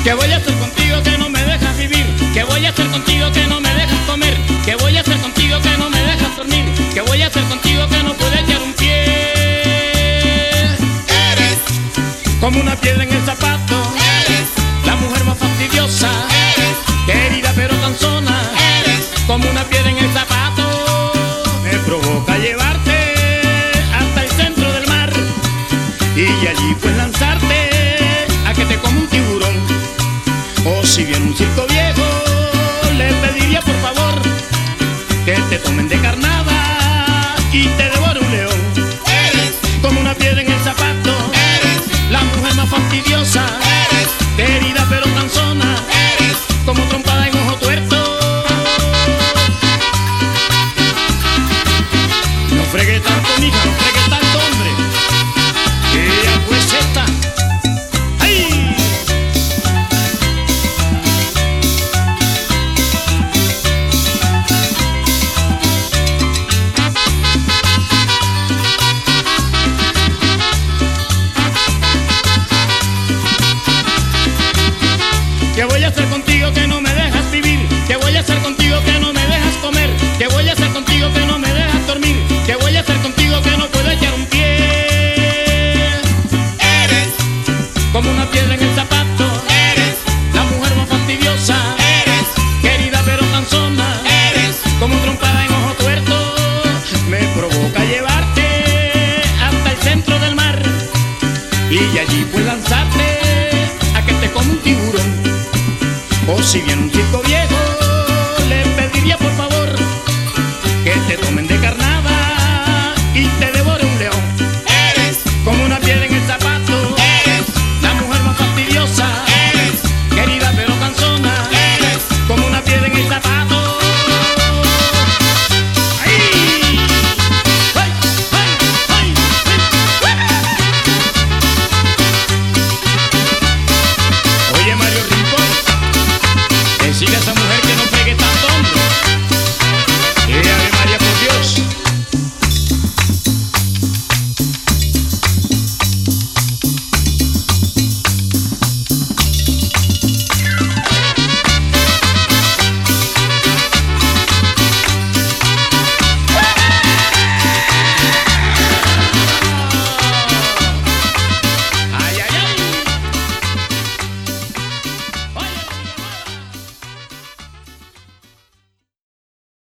¿Qué voy a hacer contigo que no me dejas vivir? ¿Qué voy a hacer contigo que no me dejas comer? ¿Qué voy a hacer contigo que no me dejas dormir? ¿Qué voy a hacer contigo que no puedo echar un pie? Eres Como una piedra en el zapato, Eres la mujer más fastidiosa, Eres querida pero cansona. Eres Como una piedra en el zapato, me provoca llevarte hasta el centro del mar y allí pues lanzarte a que te coma un tiburón. O si viene un circo viejo, le pediría por favor que te tomen de carnada y te devore un león. Eres Como una piedra en el zapato, Eres la mujer más fastidiosa, Eres querida pero cansona. Eres Como trompada en ojo tuerto. No fregue tanto, mija, no fregue tanto, hombre, que ya pues esta. ¡Ay! ¿Qué voy a hacer contigo que no me dejas vivir? ¿Qué voy a hacer contigo que no me dejas comer? ¿Qué voy a hacer contigo que no me dejas dormir? ¿Qué voy a hacer contigo que no puedo echar un pie? Eres Como una piedra en el zapato, Eres la mujer más fastidiosa, Eres querida pero cansona. Eres Como trompada en ojo tuerto, me provoca llevarte hasta el centro del mar y allí pues lanzarte a que te coma un tiburón. O si viene un circo viejo,